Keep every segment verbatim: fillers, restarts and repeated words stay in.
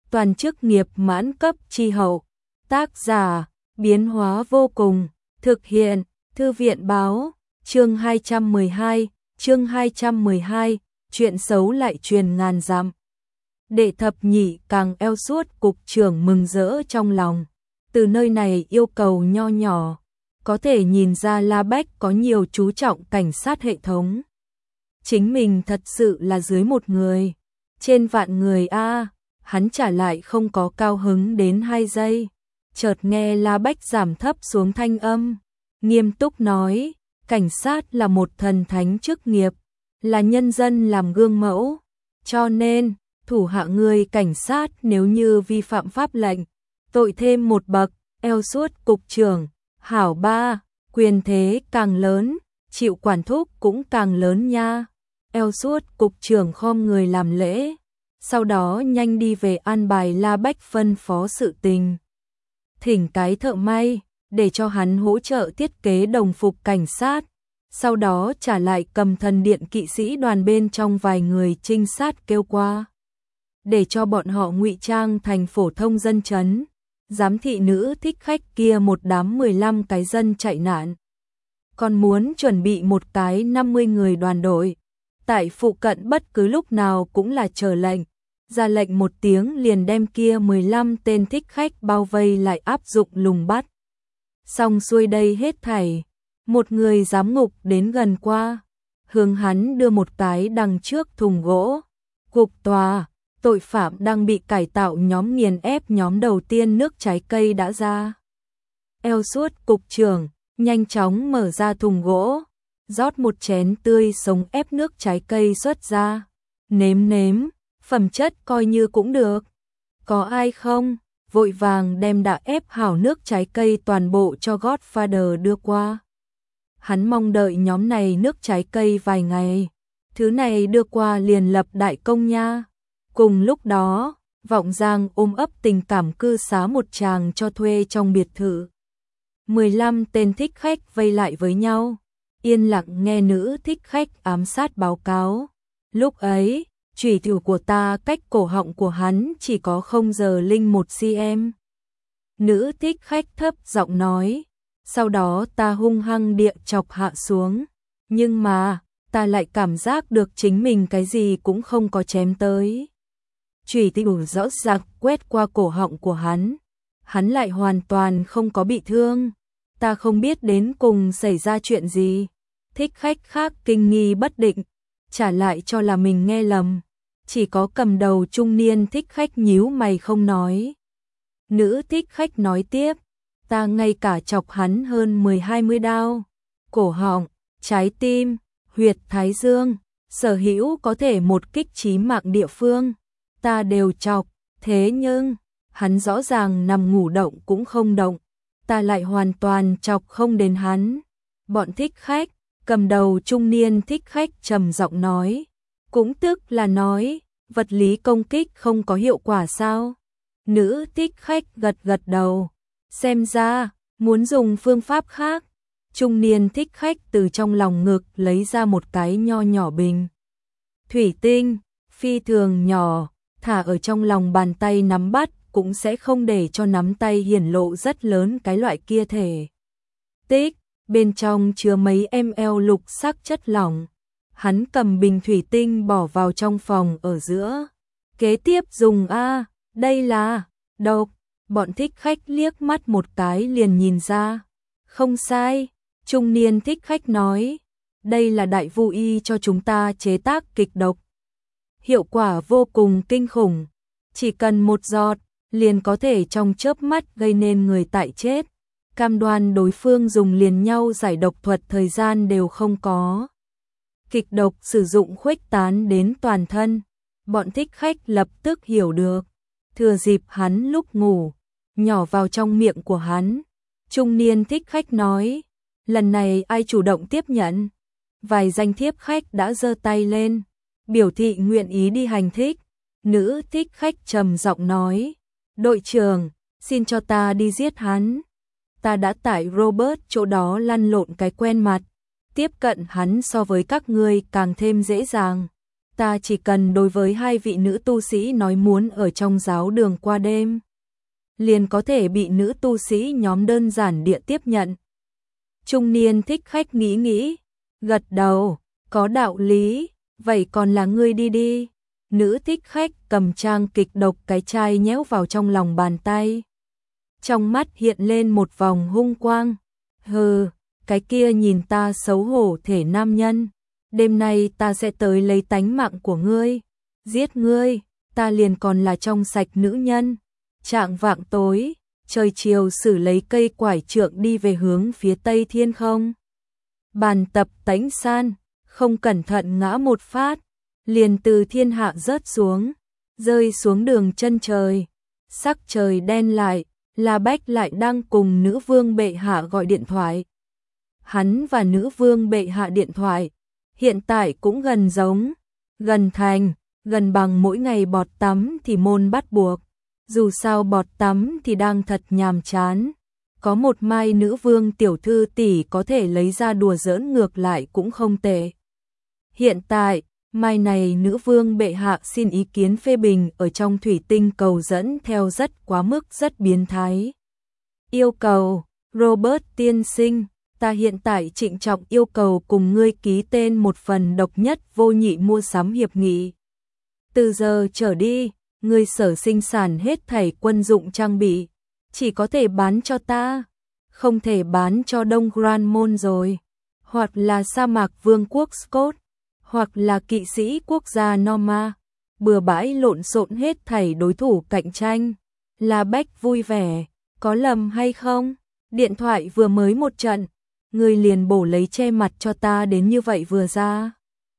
toàn chức nghiệp mãn cấp chi hậu. Tác giả, biến hóa vô cùng, thực hiện, Thư viện báo, chương hai trăm mười hai, chương hai trăm mười hai, chuyện xấu lại truyền ngàn dặm. Đệ thập nhị càng eo suốt cục trưởng mừng rỡ trong lòng. Từ nơi này yêu cầu nho nhỏ, có thể nhìn ra La Bách có nhiều chú trọng cảnh sát hệ thống. Chính mình thật sự là dưới một người, trên vạn người a. Hắn trả lại không có cao hứng đến hai giây. Chợt nghe La Bách giảm thấp xuống thanh âm, nghiêm túc nói, cảnh sát là một thần thánh chức nghiệp, là nhân dân làm gương mẫu, cho nên thủ hạ người cảnh sát nếu như vi phạm pháp lệnh, tội thêm một bậc, eo suốt cục trưởng, hảo ba, quyền thế càng lớn, chịu quản thúc cũng càng lớn nha. Eo suốt cục trưởng khom người làm lễ, sau đó nhanh đi về an bài La Bách phân phó sự tình. Thỉnh cái thợ may, để cho hắn hỗ trợ thiết kế đồng phục cảnh sát, sau đó trả lại cầm thần điện kỵ sĩ đoàn bên trong vài người trinh sát kêu qua, để cho bọn họ ngụy trang thành phổ thông dân chấn, giám thị nữ thích khách kia một đám mười lăm cái dân chạy nạn. Còn muốn chuẩn bị một cái năm mươi người đoàn đội, tại phụ cận bất cứ lúc nào cũng là chờ lệnh, ra lệnh một tiếng liền đem kia mười lăm tên thích khách bao vây lại áp dụng lùng bắt. Xong xuôi đây hết thảy, một người giám ngục đến gần qua, hướng hắn đưa một cái đằng trước thùng gỗ. Cục tòa, tội phạm đang bị cải tạo nhóm nghiền ép nhóm đầu tiên nước trái cây đã ra. Eo suốt cục trưởng, nhanh chóng mở ra thùng gỗ, rót một chén tươi sống ép nước trái cây xuất ra. Nếm nếm, phẩm chất coi như cũng được. Có ai không? Vội vàng đem đã ép hảo nước trái cây toàn bộ cho Godfather đưa qua. Hắn mong đợi nhóm này nước trái cây vài ngày. Thứ này đưa qua liền lập đại công nha. Cùng lúc đó, Vọng Giang ôm ấp tình cảm cư xá một chàng cho thuê trong biệt thự. mười lăm tên thích khách vây lại với nhau, yên lặng nghe nữ thích khách ám sát báo cáo. Lúc ấy, chủy thủ của ta cách cổ họng của hắn chỉ có không giờ linh một cm. Nữ thích khách thấp giọng nói, sau đó ta hung hăng địa chọc hạ xuống, nhưng mà, ta lại cảm giác được chính mình cái gì cũng không có chém tới. Chủy thủ rõ ràng quét qua cổ họng của hắn, hắn lại hoàn toàn không có bị thương. Ta không biết đến cùng xảy ra chuyện gì. Thích khách khác kinh nghi bất định, trả lại cho là mình nghe lầm. Chỉ có cầm đầu trung niên thích khách nhíu mày không nói. Nữ thích khách nói tiếp, ta ngay cả chọc hắn hơn mười hai mươi đao. Cổ họng, trái tim, huyệt thái dương, sở hữu có thể một kích chí mạng địa phương, ta đều chọc. Thế nhưng, hắn rõ ràng nằm ngủ động cũng không động, ta lại hoàn toàn chọc không đến hắn. Bọn thích khách, cầm đầu trung niên thích khách trầm giọng nói, cũng tức là nói, vật lý công kích không có hiệu quả sao? Nữ thích khách gật gật đầu, xem ra, muốn dùng phương pháp khác. Trung niên thích khách từ trong lòng ngực lấy ra một cái nho nhỏ bình thủy tinh, phi thường nhỏ, thả ở trong lòng bàn tay nắm bắt, cũng sẽ không để cho nắm tay hiển lộ rất lớn cái loại kia thể tích, bên trong chứa mấy ml lục sắc chất lỏng. Hắn cầm bình thủy tinh bỏ vào trong phòng ở giữa. Kế tiếp dùng a, đây là độc. Bọn thích khách liếc mắt một cái liền nhìn ra. Không sai, trung niên thích khách nói, đây là đại vu y cho chúng ta chế tác kịch độc. Hiệu quả vô cùng kinh khủng, chỉ cần một giọt liền có thể trong chớp mắt gây nên người tại chết. Cam đoan đối phương dùng liền nhau giải độc thuật thời gian đều không có. Kịch độc sử dụng khuếch tán đến toàn thân. Bọn thích khách lập tức hiểu được. Thừa dịp hắn lúc ngủ, nhỏ vào trong miệng của hắn. Trung niên thích khách nói, lần này ai chủ động tiếp nhận? Vài danh thiếp khách đã giơ tay lên, biểu thị nguyện ý đi hành thích. Nữ thích khách trầm giọng nói, đội trưởng, xin cho ta đi giết hắn. Ta đã tại Robert chỗ đó lăn lộn cái quen mặt, tiếp cận hắn so với các ngươi càng thêm dễ dàng. Ta chỉ cần đối với hai vị nữ tu sĩ nói muốn ở trong giáo đường qua đêm, liền có thể bị nữ tu sĩ nhóm đơn giản địa tiếp nhận. Trung niên thích khách nghĩ nghĩ, gật đầu, có đạo lý, vậy còn là ngươi đi đi. Nữ thích khách cầm trang kịch độc cái chai nhéo vào trong lòng bàn tay. Trong mắt hiện lên một vòng hung quang. Hừ, cái kia nhìn ta xấu hổ thể nam nhân. Đêm nay ta sẽ tới lấy tánh mạng của ngươi. Giết ngươi, ta liền còn là trong sạch nữ nhân. Trạng vạng tối, trời chiều xử lấy cây quải trượng đi về hướng phía tây thiên không. Bàn tập tánh san, không cẩn thận ngã một phát, liền từ thiên hạ rớt xuống, rơi xuống đường chân trời. Sắc trời đen lại, La Bách lại đang cùng nữ vương bệ hạ gọi điện thoại. Hắn và nữ vương bệ hạ điện thoại, hiện tại cũng gần giống, gần thành, gần bằng mỗi ngày bọt tắm thì môn bắt buộc. Dù sao bọt tắm thì đang thật nhàm chán. Có một mai nữ vương tiểu thư tỷ có thể lấy ra đùa giỡn ngược lại cũng không tệ. Hiện tại, mai này nữ vương bệ hạ xin ý kiến phê bình ở trong thủy tinh cầu dẫn theo rất quá mức rất biến thái. Yêu cầu, Robert tiên sinh, ta hiện tại trịnh trọng yêu cầu cùng ngươi ký tên một phần độc nhất vô nhị mua sắm hiệp nghị. Từ giờ trở đi, ngươi sở sinh sản hết thảy quân dụng trang bị, chỉ có thể bán cho ta, không thể bán cho Đông Grand Môn rồi, hoặc là sa mạc vương quốc Scott, hoặc là kỵ sĩ quốc gia Norma, bừa bãi lộn xộn hết thảy đối thủ cạnh tranh. La Bách vui vẻ, có lầm hay không? Điện thoại vừa mới một trận, ngươi liền bổ lấy che mặt cho ta đến như vậy vừa ra.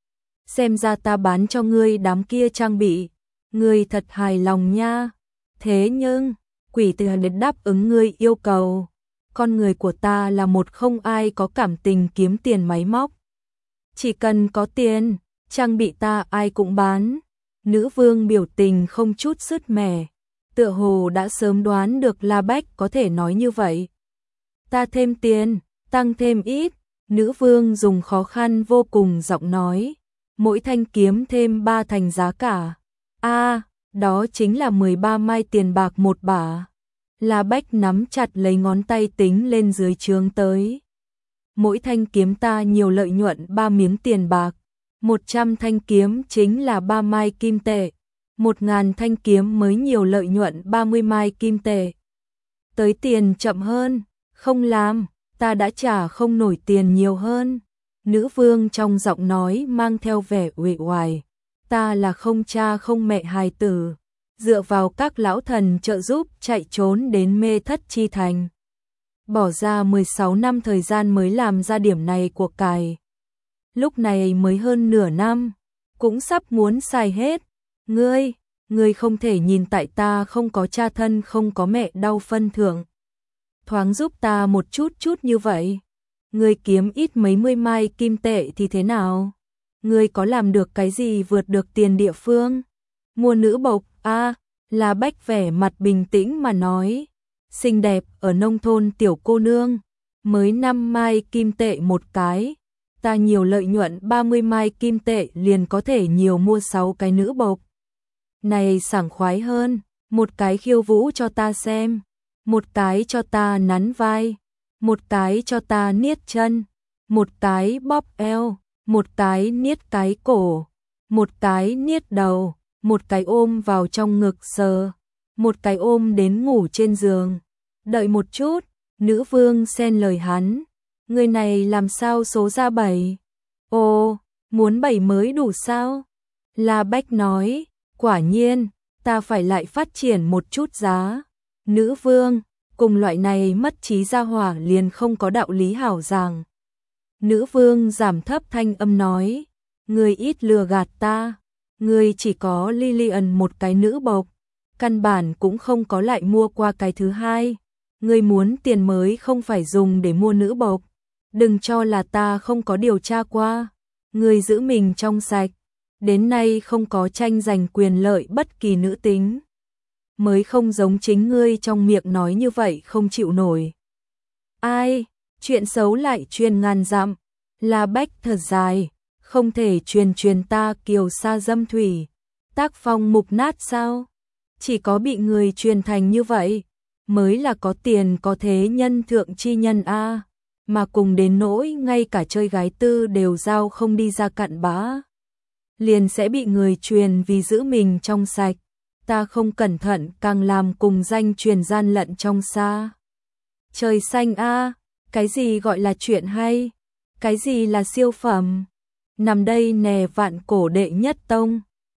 Xem ra ta bán cho ngươi đám kia trang bị, ngươi thật hài lòng nha. Thế nhưng, quỷ tử đến đáp ứng ngươi yêu cầu. Con người của ta là một không ai có cảm tình kiếm tiền máy móc. Chỉ cần có tiền, trang bị ta ai cũng bán. Nữ vương biểu tình không chút sứt mẻ, tựa hồ đã sớm đoán được La Bách có thể nói như vậy. Ta thêm tiền, tăng thêm ít, nữ vương dùng khó khăn vô cùng giọng nói. Mỗi thanh kiếm thêm ba thành giá cả. A, à, đó chính là mười ba mai tiền bạc một bả. La Bách nắm chặt lấy ngón tay tính lên dưới trướng tới. Mỗi thanh kiếm ta nhiều lợi nhuận ba miếng tiền bạc. một trăm thanh kiếm chính là ba mai kim tệ. một ngàn thanh kiếm mới nhiều lợi nhuận ba mươi mai kim tệ. Tới tiền chậm hơn, không làm, ta đã trả không nổi tiền nhiều hơn. Nữ vương trong giọng nói mang theo vẻ uể oải. Ta là không cha không mẹ hài tử, dựa vào các lão thần trợ giúp chạy trốn đến Mê Thất Chi Thành. Bỏ ra mười sáu năm thời gian mới làm ra điểm này của cải. Lúc này mới hơn nửa năm, cũng sắp muốn xài hết. Ngươi, ngươi không thể nhìn tại ta không có cha thân không có mẹ đau phân thưởng. Thoáng giúp ta một chút chút như vậy. Ngươi kiếm ít mấy mươi mai kim tệ thì thế nào? Ngươi có làm được cái gì vượt được tiền địa phương? Mua nữ bộc, a, à, La Bách vẻ mặt bình tĩnh mà nói. Xinh đẹp ở nông thôn tiểu cô nương, mới năm mai kim tệ một cái. Ta nhiều lợi nhuận ba mươi mai kim tệ liền có thể nhiều mua sáu cái nữ bộc. Này sảng khoái hơn, một cái khiêu vũ cho ta xem, một cái cho ta nắn vai, một cái cho ta niết chân, một cái bóp eo, một cái niết cái cổ, một cái niết đầu, một cái ôm vào trong ngực sờ, một cái ôm đến ngủ trên giường. Đợi một chút, nữ vương xen lời hắn, người này làm sao số ra bảy? Ồ, muốn bảy mới đủ sao? La Bách nói, quả nhiên, ta phải lại phát triển một chút giá. Nữ vương, cùng loại này mất trí gia hỏa liền không có đạo lý hảo giảng. Nữ vương giảm thấp thanh âm nói, ngươi ít lừa gạt ta, ngươi chỉ có Lillian một cái nữ bộc, căn bản cũng không có lại mua qua cái thứ hai. Ngươi muốn tiền mới không phải dùng để mua nữ bộc, đừng cho là ta không có điều tra qua. Ngươi giữ mình trong sạch, đến nay không có tranh giành quyền lợi bất kỳ nữ tính. Mới không giống chính ngươi trong miệng nói như vậy không chịu nổi. Ai, chuyện xấu lại truyền ngàn dặm. La Bách thật dài, không thể truyền truyền ta kiều sa dâm thủy, tác phong mục nát sao? Chỉ có bị người truyền thành như vậy, mới là có tiền có thế nhân thượng chi nhân a, mà cùng đến nỗi ngay cả chơi gái tư đều giao không đi ra cặn bã. Liền sẽ bị người truyền vì giữ mình trong sạch, ta không cẩn thận càng làm cùng danh truyền gian lận trong xa. Trời xanh a, cái gì gọi là chuyện hay? Cái gì là siêu phẩm? Nằm đây nè vạn cổ đệ nhất tông,